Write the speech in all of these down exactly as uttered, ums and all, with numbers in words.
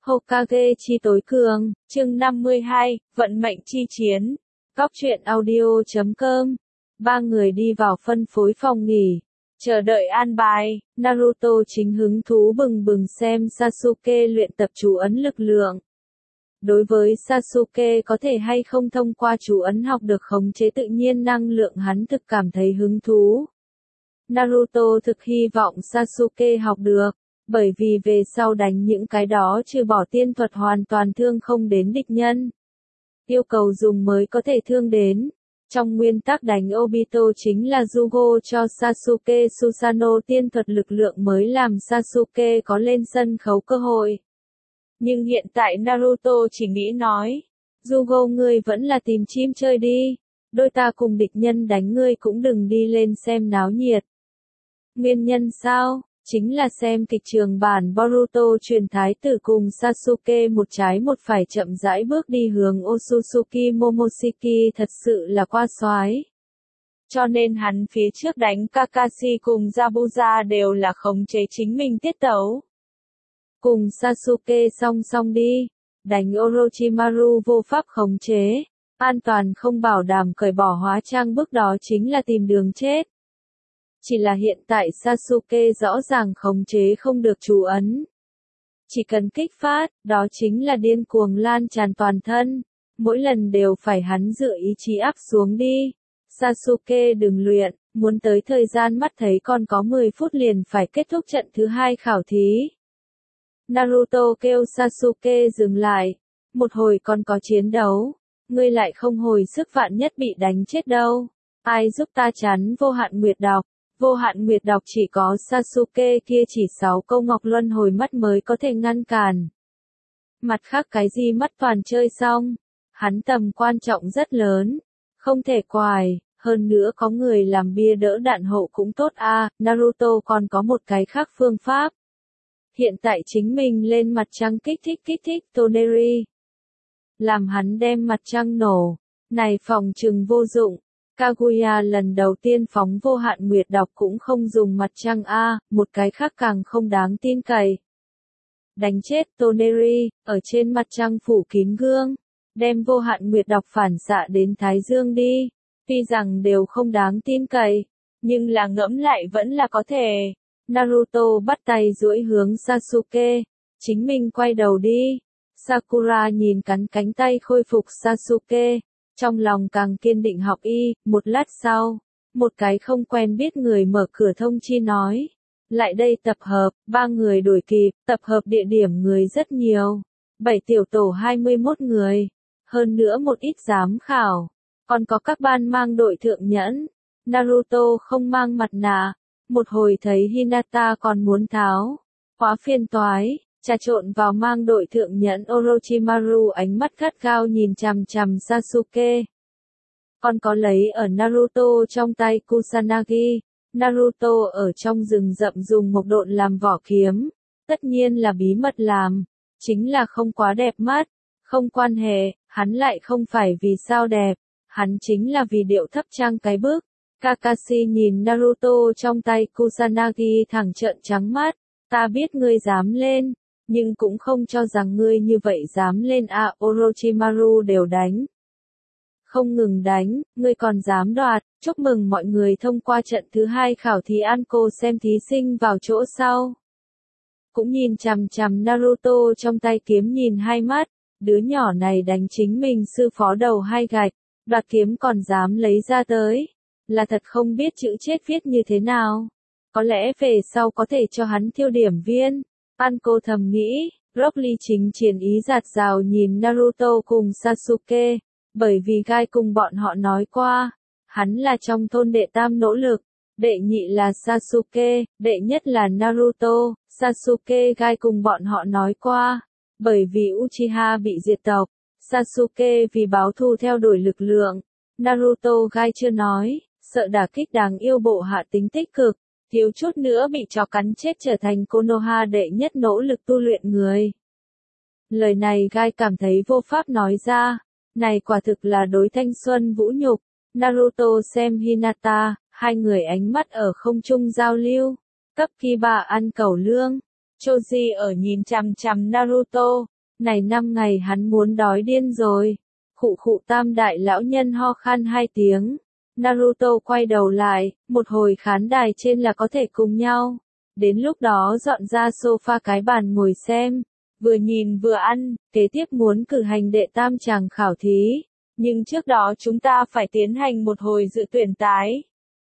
Hokage chi tối cường, chương năm mươi hai, vận mệnh chi chiến. Góc truyện audio chấm com. Ba người đi vào phân phối phòng nghỉ, chờ đợi an bài. Naruto chính hứng thú bừng bừng xem Sasuke luyện tập chú ấn lực lượng. Đối với Sasuke có thể hay không thông qua chú ấn học được khống chế tự nhiên năng lượng, hắn thực cảm thấy hứng thú. Naruto thực hy vọng Sasuke học được, bởi vì về sau đánh những cái đó trừ bỏ tiên thuật hoàn toàn thương không đến địch nhân. Yêu cầu dùng mới có thể thương đến. Trong nguyên tắc đánh Obito chính là Jugo cho Sasuke Susanoo tiên thuật lực lượng mới làm Sasuke có lên sân khấu cơ hội. Nhưng hiện tại Naruto chỉ nghĩ nói, Jugo ngươi vẫn là tìm chim chơi đi, đôi ta cùng địch nhân đánh ngươi cũng đừng đi lên xem náo nhiệt. Nguyên nhân sao? Chính là xem kịch trường bản Boruto truyền thái tử cùng Sasuke một trái một phải chậm rãi bước đi hướng Otsutsuki Momoshiki thật sự là quá xoái. Cho nên hắn phía trước đánh Kakashi cùng Zabuza đều là khống chế chính mình tiết tấu. Cùng Sasuke song song đi, đánh Orochimaru vô pháp khống chế, an toàn không bảo đảm, cởi bỏ hóa trang bước đó chính là tìm đường chết. Chỉ là hiện tại Sasuke rõ ràng khống chế không được chú ấn. Chỉ cần kích phát, đó chính là điên cuồng lan tràn toàn thân. Mỗi lần đều phải hắn dựa ý chí áp xuống đi. Sasuke đừng luyện, muốn tới thời gian mắt thấy còn có mười phút liền phải kết thúc trận thứ hai khảo thí. Naruto kêu Sasuke dừng lại. Một hồi còn có chiến đấu. Ngươi lại không hồi sức, vạn nhất bị đánh chết đâu. Ai giúp ta chắn vô hạn nguyệt đọc. Vô hạn nguyệt đọc chỉ có Sasuke kia chỉ sáu câu ngọc luân hồi mắt mới có thể ngăn cản. Mặt khác cái gì mắt toàn chơi xong. Hắn tầm quan trọng rất lớn. Không thể quài, hơn nữa có người làm bia đỡ đạn hậu cũng tốt a. À, Naruto còn có một cái khác phương pháp. Hiện tại chính mình lên mặt trăng kích thích kích thích Toneri. Làm hắn đem mặt trăng nổ. Này phòng trừng vô dụng. Kaguya lần đầu tiên phóng vô hạn nguyệt đọc cũng không dùng mặt trăng A, một cái khác càng không đáng tin cậy. Đánh chết Toneri, ở trên mặt trăng phủ kín gương, đem vô hạn nguyệt đọc phản xạ đến Thái Dương đi, tuy rằng đều không đáng tin cậy, nhưng là ngẫm lại vẫn là có thể. Naruto bắt tay duỗi hướng Sasuke, chính mình quay đầu đi. Sakura nhìn cắn cánh tay khôi phục Sasuke. Trong lòng càng kiên định học y, một lát sau, một cái không quen biết người mở cửa thông chi nói. Lại đây tập hợp, ba người đuổi kịp, tập hợp địa điểm người rất nhiều. Bảy tiểu tổ hai mươi mốt người, hơn nữa một ít giám khảo, còn có các ban mang đội thượng nhẫn. Naruto không mang mặt nạ, một hồi thấy Hinata còn muốn tháo, quá phiền toái. Trà trộn vào mang đội thượng nhẫn Orochimaru ánh mắt gắt gao nhìn chằm chằm Sasuke. Còn có lấy ở Naruto trong tay Kusanagi. Naruto ở trong rừng rậm dùng một độn làm vỏ kiếm. Tất nhiên là bí mật làm. Chính là không quá đẹp mắt. Không quan hệ, hắn lại không phải vì sao đẹp. Hắn chính là vì điệu thấp trang cái bước. Kakashi nhìn Naruto trong tay Kusanagi thẳng trợn trắng mắt. Ta biết ngươi dám lên. Nhưng cũng không cho rằng ngươi như vậy dám lên a. À, Orochimaru đều đánh. Không ngừng đánh, ngươi còn dám đoạt. Chúc mừng mọi người thông qua trận thứ hai khảo thí Anko xem thí sinh vào chỗ sau. Cũng nhìn chằm chằm Naruto trong tay kiếm nhìn hai mắt. Đứa nhỏ này đánh chính mình sư phó đầu hai gạch. Đoạt kiếm còn dám lấy ra tới. Là thật không biết chữ chết viết như thế nào. Có lẽ về sau có thể cho hắn thiêu điểm viên. Anko thầm nghĩ, Rock Lee chính triển ý giạt rào nhìn Naruto cùng Sasuke, bởi vì Gai cùng bọn họ nói qua, hắn là trong thôn đệ tam nỗ lực, đệ nhị là Sasuke, đệ nhất là Naruto. Sasuke Gai cùng bọn họ nói qua, bởi vì Uchiha bị diệt tộc, Sasuke vì báo thù theo đuổi lực lượng, Naruto Gai chưa nói, sợ đả kích đáng yêu bộ hạ tính tích cực. Thiếu chút nữa bị chó cắn chết trở thành Konoha đệ nhất nỗ lực tu luyện người. Lời này Gai cảm thấy vô pháp nói ra. Này quả thực là đối thanh xuân vũ nhục. Naruto xem Hinata, hai người ánh mắt ở không trung giao lưu. Cấp Kiba ăn cẩu lương. Choji ở nhìn chằm chằm Naruto, Này năm ngày hắn muốn đói điên rồi. Khụ khụ tam đại lão nhân ho khan hai tiếng. Naruto quay đầu lại, một hồi khán đài trên là có thể cùng nhau. Đến lúc đó dọn ra sofa cái bàn ngồi xem. Vừa nhìn vừa ăn, kế tiếp muốn cử hành đệ tam tràng khảo thí. Nhưng trước đó chúng ta phải tiến hành một hồi dự tuyển tái.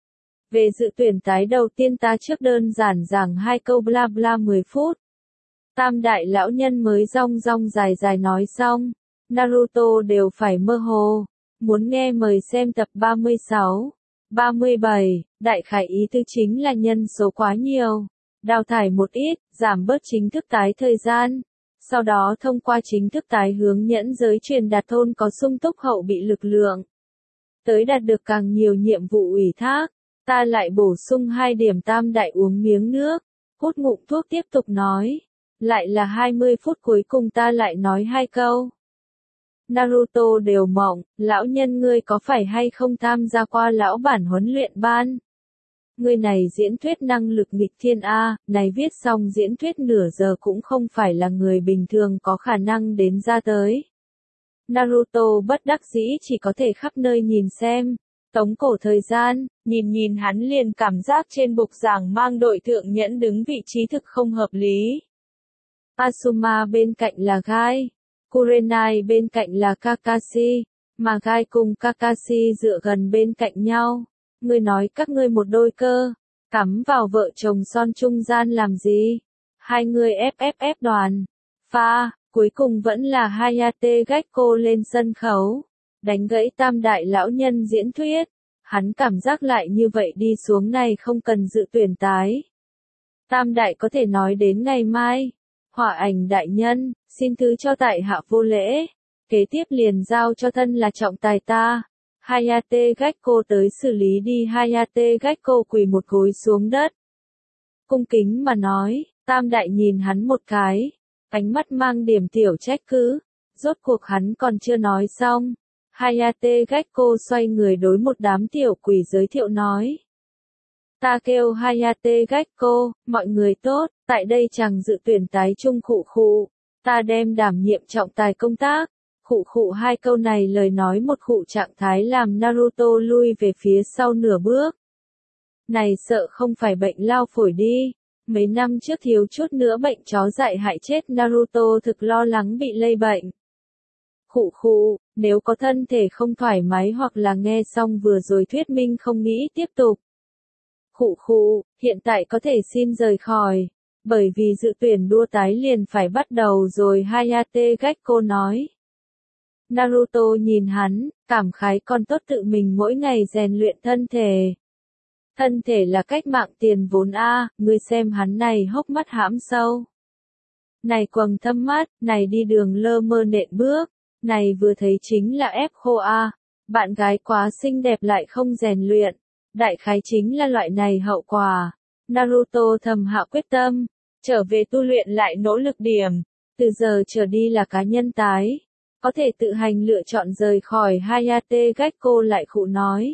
Về dự tuyển tái đầu tiên ta trước đơn giản giảng hai câu bla bla mười phút. Tam đại lão nhân mới rong rong dài dài nói xong. Naruto đều phải mơ hồ. Muốn nghe mời xem tập ba mươi sáu, ba mươi bảy, đại khái ý tư chính là nhân số quá nhiều. Đào thải một ít, giảm bớt chính thức tái thời gian. Sau đó thông qua chính thức tái hướng nhẫn giới truyền đạt thôn có sung túc hậu bị lực lượng. Tới đạt được càng nhiều nhiệm vụ ủy thác. Ta lại bổ sung hai điểm tam đại uống miếng nước. Hút ngụm thuốc tiếp tục nói. Lại là hai mươi phút cuối cùng ta lại nói hai câu. Naruto đều mộng, lão nhân ngươi có phải hay không tham gia qua lão bản huấn luyện ban? Ngươi này diễn thuyết năng lực nghịch thiên A, này viết xong diễn thuyết nửa giờ cũng không phải là người bình thường có khả năng đến ra tới. Naruto bất đắc dĩ chỉ có thể khắp nơi nhìn xem, tống cổ thời gian, nhìn nhìn hắn liền cảm giác trên bục giảng mang đội thượng nhẫn đứng vị trí thực không hợp lý. Asuma bên cạnh là Gai. Kurenai bên cạnh là Kakashi, mà Gai cùng Kakashi dựa gần bên cạnh nhau. Ngươi nói các ngươi một đôi cơ, cắm vào vợ chồng son trung gian làm gì? Hai người ép ép ép đoàn. Pha, cuối cùng vẫn là Hayate Gekko lên sân khấu, đánh gãy tam đại lão nhân diễn thuyết. Hắn cảm giác lại như vậy đi xuống này không cần dự tuyển tái. Tam đại có thể nói đến ngày mai. Hỏa ảnh đại nhân, xin thứ cho tại hạ vô lễ. Kế tiếp liền giao cho thân là trọng tài ta. Hayate Gekko tới xử lý đi. Hayate Gekko quỳ một gối xuống đất. Cung kính mà nói, tam đại nhìn hắn một cái. Ánh mắt mang điểm tiểu trách cứ. Rốt cuộc hắn còn chưa nói xong. Hayate Gekko xoay người đối một đám tiểu quỷ giới thiệu nói. Ta kêu Hayate Gekko, mọi người tốt, tại đây chàng dự tuyển tái chung khụ khụ, ta đem đảm nhiệm trọng tài công tác. Khụ khụ hai câu này lời nói một khụ trạng thái làm Naruto lui về phía sau nửa bước. Này sợ không phải bệnh lao phổi đi, mấy năm trước thiếu chút nữa bệnh chó dại hại chết Naruto thực lo lắng bị lây bệnh. Khụ khụ, nếu có thân thể không thoải mái hoặc là nghe xong vừa rồi thuyết minh không nghĩ tiếp tục. Khụ khụ, hiện tại có thể xin rời khỏi, bởi vì dự tuyển đua tái liền phải bắt đầu rồi. Hayate Gekko nói. Naruto nhìn hắn, cảm khái còn tốt tự mình mỗi ngày rèn luyện thân thể. Thân thể là cách mạng tiền vốn a, ngươi xem hắn này hốc mắt hãm sâu. Này quầng thâm mắt, này đi đường lơ mơ nện bước, này vừa thấy chính là ép khô a, bạn gái quá xinh đẹp lại không rèn luyện. Đại khái chính là loại này hậu quả. Naruto thầm hạ quyết tâm, trở về tu luyện lại nỗ lực điểm, từ giờ trở đi là cá nhân tái, có thể tự hành lựa chọn rời khỏi. Hayate Gekko lại khụ nói.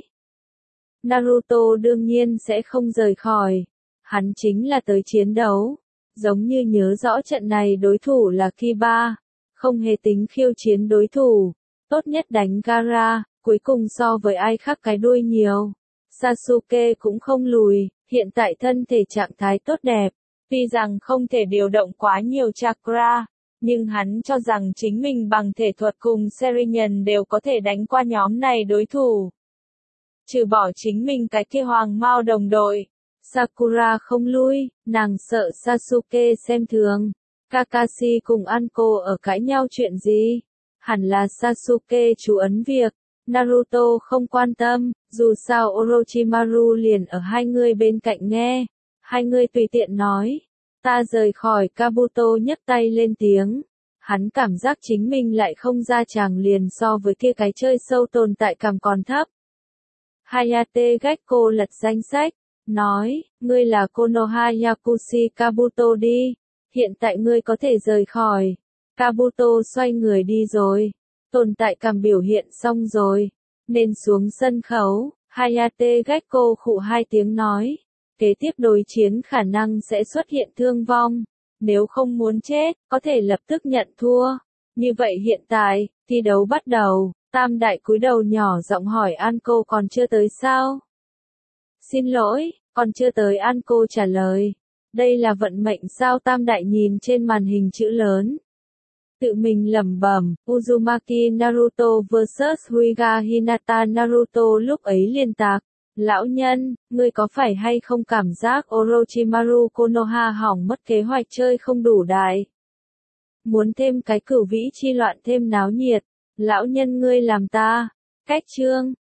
Naruto đương nhiên sẽ không rời khỏi, hắn chính là tới chiến đấu, giống như nhớ rõ trận này đối thủ là Kiba, không hề tính khiêu chiến đối thủ, tốt nhất đánh Gaara, cuối cùng so với ai khác cái đuôi nhiều. Sasuke cũng không lùi, hiện tại thân thể trạng thái tốt đẹp, tuy rằng không thể điều động quá nhiều chakra, nhưng hắn cho rằng chính mình bằng thể thuật cùng Sharingan đều có thể đánh qua nhóm này đối thủ. Trừ bỏ chính mình cái kia hoàng mao đồng đội, Sakura không lui, nàng sợ Sasuke xem thường. Kakashi cùng Anko ở cãi nhau chuyện gì? Hẳn là Sasuke chú ấn việc. Naruto không quan tâm, dù sao Orochimaru liền ở hai người bên cạnh nghe. Hai người tùy tiện nói. Ta rời khỏi. Kabuto nhấc tay lên tiếng. Hắn cảm giác chính mình lại không ra tràng liền so với kia cái chơi sâu tồn tại cảm còn thấp. Hayate Gekko lật danh sách, nói, ngươi là Konoha Yakushi Kabuto đi. Hiện tại ngươi có thể rời khỏi. Kabuto xoay người đi rồi. Tồn tại cảm biểu hiện xong rồi, nên xuống sân khấu. Hayate Gekko khụ hai tiếng nói, kế tiếp đối chiến khả năng sẽ xuất hiện thương vong, nếu không muốn chết, có thể lập tức nhận thua. Như vậy hiện tại, thi đấu bắt đầu, Tam Đại cúi đầu nhỏ giọng hỏi An cô còn chưa tới sao? Xin lỗi, còn chưa tới. An cô trả lời. Đây là vận mệnh sao? Tam Đại nhìn trên màn hình chữ lớn. Tự mình lẩm bẩm, Uzumaki Naruto versus Hyuga Hinata. Naruto lúc ấy liên tạc. Lão nhân, ngươi có phải hay không cảm giác Orochimaru Konoha hỏng mất kế hoạch chơi không đủ đại? Muốn thêm cái cửu vĩ chi loạn thêm náo nhiệt. Lão nhân ngươi làm ta. Cách chương.